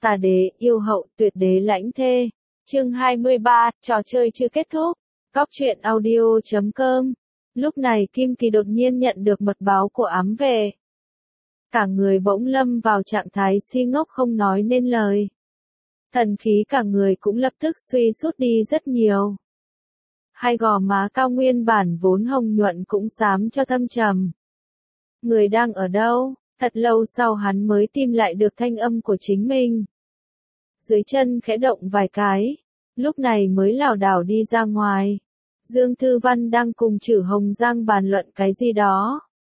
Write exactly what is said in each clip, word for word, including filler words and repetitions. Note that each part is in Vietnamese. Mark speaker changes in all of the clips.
Speaker 1: Tà đế, yêu hậu, tuyệt đế lãnh thê. Chương hai mươi ba, trò chơi chưa kết thúc. Cóc truyện audio chấm com. Lúc này Kim Kỳ đột nhiên nhận được mật báo của ám vệ. Cả người bỗng lâm vào trạng thái si ngốc không nói nên lời. Thần khí cả người cũng lập tức suy sút đi rất nhiều. Hai gò má cao nguyên bản vốn hồng nhuận cũng xám cho thâm trầm. Người đang ở đâu? Thật lâu sau hắn mới tìm lại được thanh âm của chính mình. Dưới chân khẽ động vài cái, lúc này mới lảo đảo đi ra ngoài. Dương Thư Văn đang cùng Trử Hồng Giang bàn luận cái gì đó.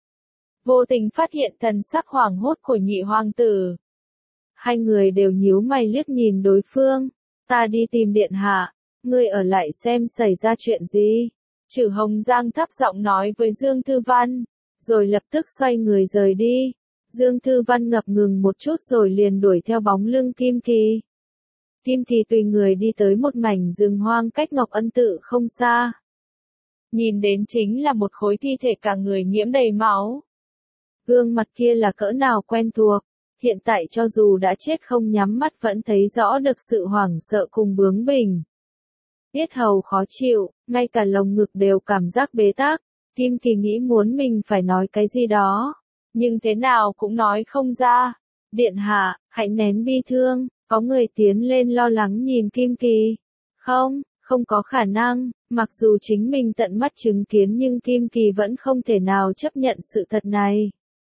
Speaker 1: Vô tình phát hiện thần sắc hoảng hốt của nhị hoàng tử. Hai người đều nhíu mày liếc nhìn đối phương. Ta đi tìm điện hạ, ngươi ở lại xem xảy ra chuyện gì. Trử Hồng Giang thấp giọng nói với Dương Thư Văn, rồi lập tức xoay người rời đi. Dương Thư Văn ngập ngừng một chút rồi liền đuổi theo bóng lưng Kim Kỳ. Kim Kỳ tùy người đi tới một mảnh rừng hoang cách Ngọc Ân Tự không xa. Nhìn đến chính là một khối thi thể cả người nhiễm đầy máu. Gương mặt kia là cỡ nào quen thuộc, hiện tại cho dù đã chết không nhắm mắt vẫn thấy rõ được sự hoảng sợ cùng bướng bỉnh. Yết hầu khó chịu, ngay cả lồng ngực đều cảm giác bế tắc. Kim Kỳ nghĩ muốn mình phải nói cái gì đó, nhưng thế nào cũng nói không ra. Điện hạ, hãy nén bi thương. Có người tiến lên lo lắng nhìn Kim Kỳ. Không, không có khả năng, mặc dù chính mình tận mắt chứng kiến nhưng Kim Kỳ vẫn không thể nào chấp nhận sự thật này.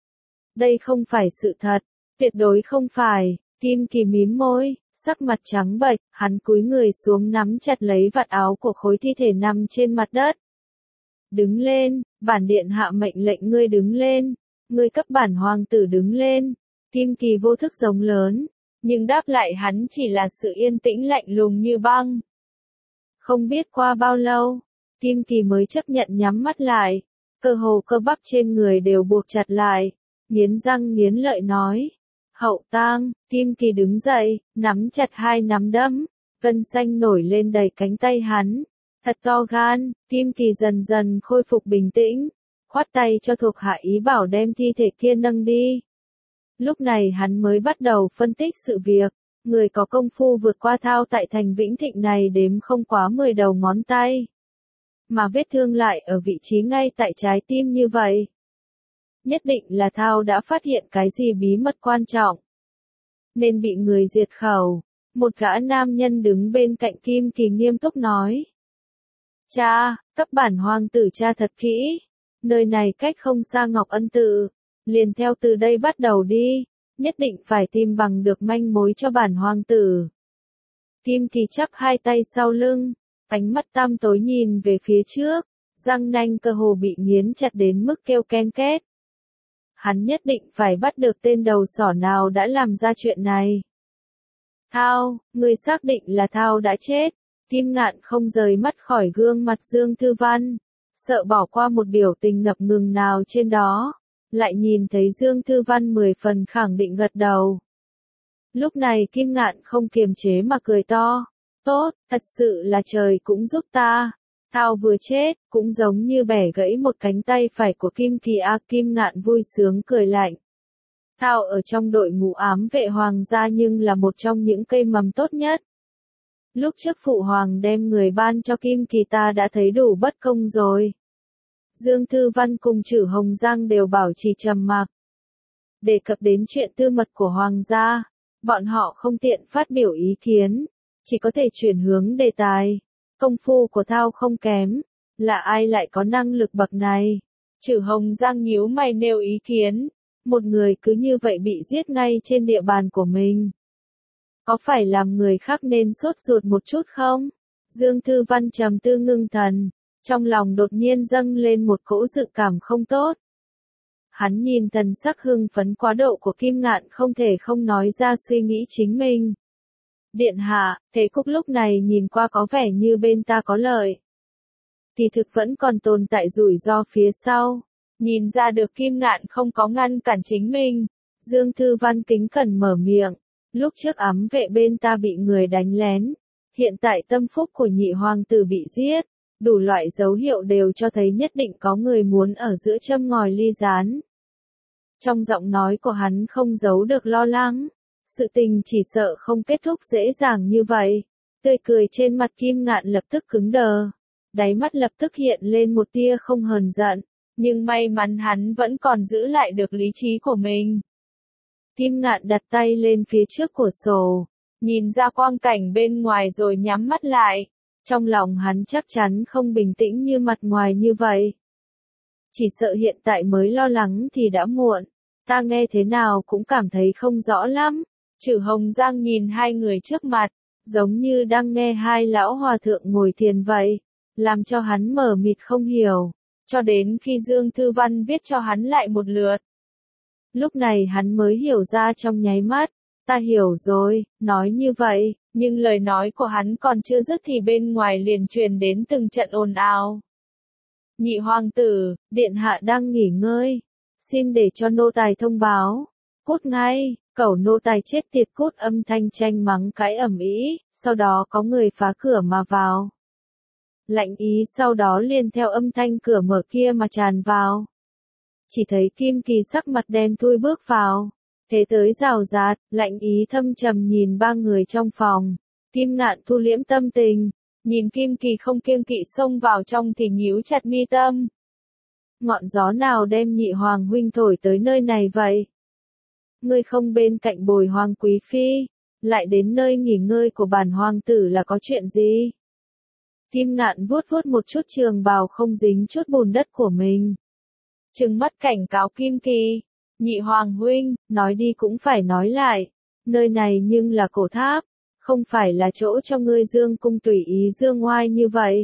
Speaker 1: Đây không phải sự thật, tuyệt đối không phải. Kim Kỳ mím môi, sắc mặt trắng bệch, hắn cúi người xuống nắm chặt lấy vạt áo của khối thi thể nằm trên mặt đất. Đứng lên, bản điện hạ mệnh lệnh ngươi đứng lên, ngươi cấp bản hoàng tử đứng lên. Kim Kỳ vô thức giống lớn. Nhưng đáp lại hắn chỉ là sự yên tĩnh lạnh lùng như băng. Không biết qua bao lâu, Kim Kỳ mới chấp nhận nhắm mắt lại, cơ hồ cơ bắp trên người đều buộc chặt lại, nghiến răng nghiến lợi nói. Hậu tang. Kim Kỳ đứng dậy, nắm chặt hai nắm đấm, gân xanh nổi lên đầy cánh tay hắn. Thật to gan. Kim Kỳ dần dần khôi phục bình tĩnh, khoát tay cho thuộc hạ ý bảo đem thi thể kia nâng đi. Lúc này hắn mới bắt đầu phân tích sự việc, người có công phu vượt qua Thao tại thành Vĩnh Thịnh này đếm không quá mười đầu ngón tay. Mà vết thương lại ở vị trí ngay tại trái tim như vậy. Nhất định là Thao đã phát hiện cái gì bí mật quan trọng, nên bị người diệt khẩu. Một gã nam nhân đứng bên cạnh Kim Kỳ nghiêm túc nói. Cha, cấp bản hoàng tử cha thật kỹ, nơi này cách không xa Ngọc Ân Tự. Liền theo từ đây bắt đầu đi, nhất định phải tìm bằng được manh mối cho bản hoàng tử. Kim Kỳ chắp hai tay sau lưng, ánh mắt tăm tối nhìn về phía trước, răng nanh cơ hồ bị nghiến chặt đến mức kêu ken két. Hắn nhất định phải bắt được tên đầu sỏ nào đã làm ra chuyện này. Thao, người xác định là Thao đã chết. Kim Ngạn không rời mắt khỏi gương mặt Dương Thư Văn, sợ bỏ qua một biểu tình ngập ngừng nào trên đó. Lại nhìn thấy Dương Thư Văn mười phần khẳng định gật đầu. Lúc này Kim Ngạn không kiềm chế mà cười to. Tốt, thật sự là trời cũng giúp ta. Thao vừa chết, cũng giống như bẻ gãy một cánh tay phải của Kim Kỳ a. Kim Ngạn vui sướng cười lạnh. Thao ở trong đội ngũ ám vệ hoàng gia nhưng là một trong những cây mầm tốt nhất. Lúc trước phụ hoàng đem người ban cho Kim Kỳ ta đã thấy đủ bất công rồi. Dương Thư Văn cùng Trử Hồng Giang đều bảo trì trầm mặc. Đề cập đến chuyện tư mật của hoàng gia, bọn họ không tiện phát biểu ý kiến, chỉ có thể chuyển hướng đề tài. Công phu của Thao không kém, là ai lại có năng lực bậc này? Trử Hồng Giang nhíu mày nêu ý kiến, một người cứ như vậy bị giết ngay trên địa bàn của mình. Có phải làm người khác nên sốt ruột một chút không? Dương Thư Văn trầm tư ngưng thần. Trong lòng đột nhiên dâng lên một cỗ dự cảm không tốt. Hắn nhìn thần sắc hưng phấn quá độ của Kim Ngạn không thể không nói ra suy nghĩ chính mình. Điện hạ, thế cục lúc này nhìn qua có vẻ như bên ta có lợi. Thì thực vẫn còn tồn tại rủi ro phía sau. Nhìn ra được Kim Ngạn không có ngăn cản chính mình. Dương Thư Văn kính cẩn mở miệng. Lúc trước ám vệ bên ta bị người đánh lén. Hiện tại tâm phúc của nhị hoàng tử bị giết. Đủ loại dấu hiệu đều cho thấy nhất định có người muốn ở giữa châm ngòi ly gián. Trong giọng nói của hắn không giấu được lo lắng. Sự tình chỉ sợ không kết thúc dễ dàng như vậy. Tươi cười trên mặt Kim Ngạn lập tức cứng đờ. Đáy mắt lập tức hiện lên một tia không hờn giận. Nhưng may mắn hắn vẫn còn giữ lại được lý trí của mình. Kim Ngạn đặt tay lên phía trước cửa sổ. Nhìn ra quang cảnh bên ngoài rồi nhắm mắt lại. Trong lòng hắn chắc chắn không bình tĩnh như mặt ngoài như vậy. Chỉ sợ hiện tại mới lo lắng thì đã muộn. Ta nghe thế nào cũng cảm thấy không rõ lắm. Trử Hồng Giang nhìn hai người trước mặt, giống như đang nghe hai lão hòa thượng ngồi thiền vậy, làm cho hắn mờ mịt không hiểu, cho đến khi Dương Thư Văn viết cho hắn lại một lượt. Lúc này hắn mới hiểu ra trong nháy mắt, ta hiểu rồi, nói như vậy, nhưng lời nói của hắn còn chưa dứt thì bên ngoài liền truyền đến từng trận ồn ào. Nhị hoàng tử, điện hạ đang nghỉ ngơi, xin để cho nô tài thông báo, cút ngay. Cẩu nô tài chết tiệt cút, âm thanh tranh mắng cãi ầm ĩ, sau đó có người phá cửa mà vào. Lạnh ý sau đó liền theo âm thanh cửa mở kia mà tràn vào. Chỉ thấy Kim Kỳ sắc mặt đen thui bước vào, thế tới rào rạt, lạnh ý thâm trầm nhìn ba người trong phòng. Kim Ngạn thu liễm tâm tình, nhìn Kim Kỳ không kiêng kỵ xông vào trong thì nhíu chặt mi tâm. Ngọn gió nào đem nhị hoàng huynh thổi tới nơi này vậy? Ngươi không bên cạnh bồi hoàng quý phi, lại đến nơi nghỉ ngơi của bản hoàng tử là có chuyện gì? Kim Ngạn vuốt vuốt một chút trường bào không dính chút bùn đất của mình. Trừng mắt cảnh cáo Kim Kỳ, nhị hoàng huynh, nói đi cũng phải nói lại, nơi này nhưng là cổ tháp, không phải là chỗ cho ngươi dương cung tùy ý dương ngoai như vậy.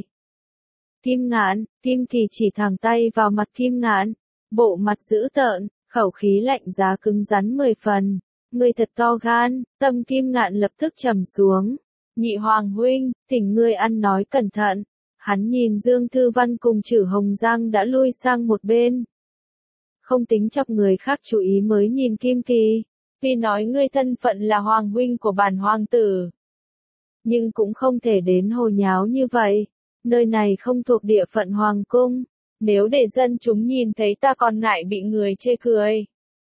Speaker 1: Kim Ngạn, Kim Kỳ chỉ thẳng tay vào mặt Kim Ngạn, bộ mặt dữ tợn. Khẩu khí lạnh giá cứng rắn mười phần, ngươi thật to gan, tâm Kim Ngạn lập tức trầm xuống. Nhị hoàng huynh, thỉnh ngươi ăn nói cẩn thận. Hắn nhìn Dương Thư Văn cùng Trử Hồng Giang đã lui sang một bên. Không tính chọc người khác chú ý mới nhìn Kim Kỳ, vì nói ngươi thân phận là hoàng huynh của bản hoàng tử. Nhưng cũng không thể đến hồ nháo như vậy, nơi này không thuộc địa phận hoàng cung. Nếu để dân chúng nhìn thấy ta còn ngại bị người chê cười.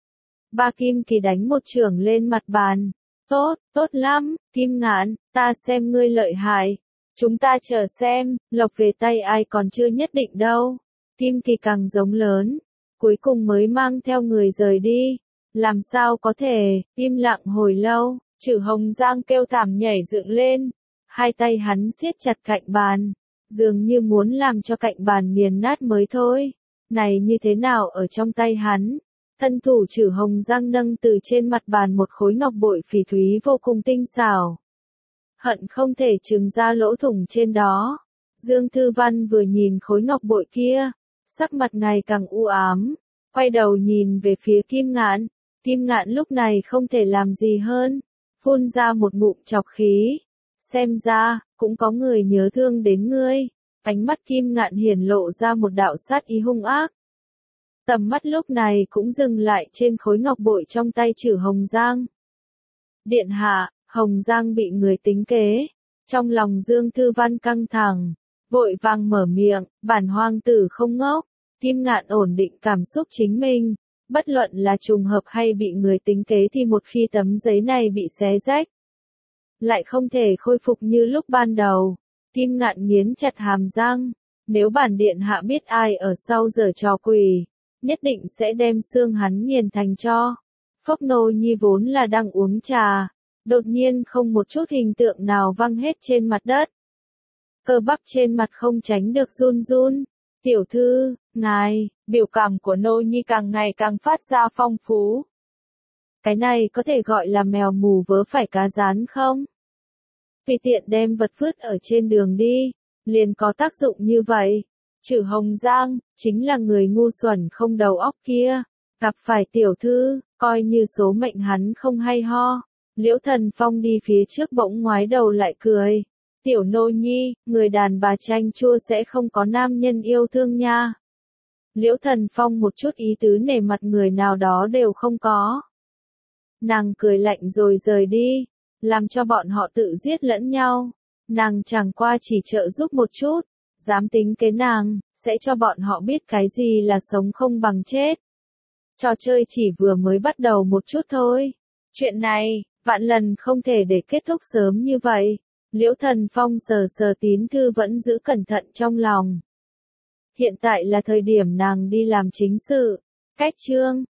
Speaker 1: Ba Kim Kỳ đánh một chưởng lên mặt bàn. Tốt, tốt lắm, Kim Ngạn, ta xem ngươi lợi hại. Chúng ta chờ xem, lộc về tay ai còn chưa nhất định đâu. Kim Kỳ càng giống lớn, cuối cùng mới mang theo người rời đi. Làm sao có thể, im lặng hồi lâu, Trử Hồng Giang kêu thảm nhảy dựng lên. Hai tay hắn siết chặt cạnh bàn. Dường như muốn làm cho cạnh bàn nghiền nát mới thôi. Này như thế nào ở trong tay hắn? Thân thủ Trử Hồng Giang nâng từ trên mặt bàn một khối ngọc bội phỉ thúy vô cùng tinh xảo. Hận không thể trừng ra lỗ thủng trên đó. Dương Thư Văn vừa nhìn khối ngọc bội kia, sắc mặt ngày càng u ám, quay đầu nhìn về phía Kim Ngạn. Kim Ngạn lúc này không thể làm gì hơn, phun ra một ngụm chọc khí. Xem ra, cũng có người nhớ thương đến ngươi. Ánh mắt Kim Ngạn hiển lộ ra một đạo sát ý hung ác. Tầm mắt lúc này cũng dừng lại trên khối ngọc bội trong tay Trử Hồng Giang. Điện hạ, Hồng Giang bị người tính kế. Trong lòng Dương Thư Văn căng thẳng, vội vàng mở miệng, bản hoàng tử không ngốc. Kim Ngạn ổn định cảm xúc chính mình. Bất luận là trùng hợp hay bị người tính kế thì một khi tấm giấy này bị xé rách, lại không thể khôi phục như lúc ban đầu. Kim Ngạn nghiến chặt hàm răng, nếu bản điện hạ biết ai ở sau giở trò quỷ, nhất định sẽ đem xương hắn nghiền thành tro. Phốc Nô Nhi vốn là đang uống trà, đột nhiên không một chút hình tượng nào văng hết trên mặt đất. Cơ bắp trên mặt không tránh được run run. Tiểu thư, ngài, biểu cảm của Nô Nhi càng ngày càng phát ra phong phú. Cái này có thể gọi là mèo mù vớ phải cá rán không? Vì tiện đem vật vứt ở trên đường đi, liền có tác dụng như vậy. Trử Hồng Giang, chính là người ngu xuẩn không đầu óc kia, gặp phải tiểu thư, coi như số mệnh hắn không hay ho. Liễu Thần Phong đi phía trước bỗng ngoái đầu lại cười. Tiểu Nô Nhi, người đàn bà chanh chua sẽ không có nam nhân yêu thương nha. Liễu Thần Phong một chút ý tứ nể mặt người nào đó đều không có. Nàng cười lạnh rồi rời đi, làm cho bọn họ tự giết lẫn nhau. Nàng chẳng qua chỉ trợ giúp một chút, dám tính kế nàng, sẽ cho bọn họ biết cái gì là sống không bằng chết. Trò chơi chỉ vừa mới bắt đầu một chút thôi. Chuyện này, Vạn lần không thể để kết thúc sớm như vậy. Liễu Thần Phong sờ sờ tín thư vẫn giữ cẩn thận trong lòng. Hiện tại là thời điểm nàng đi làm chính sự. Cách chương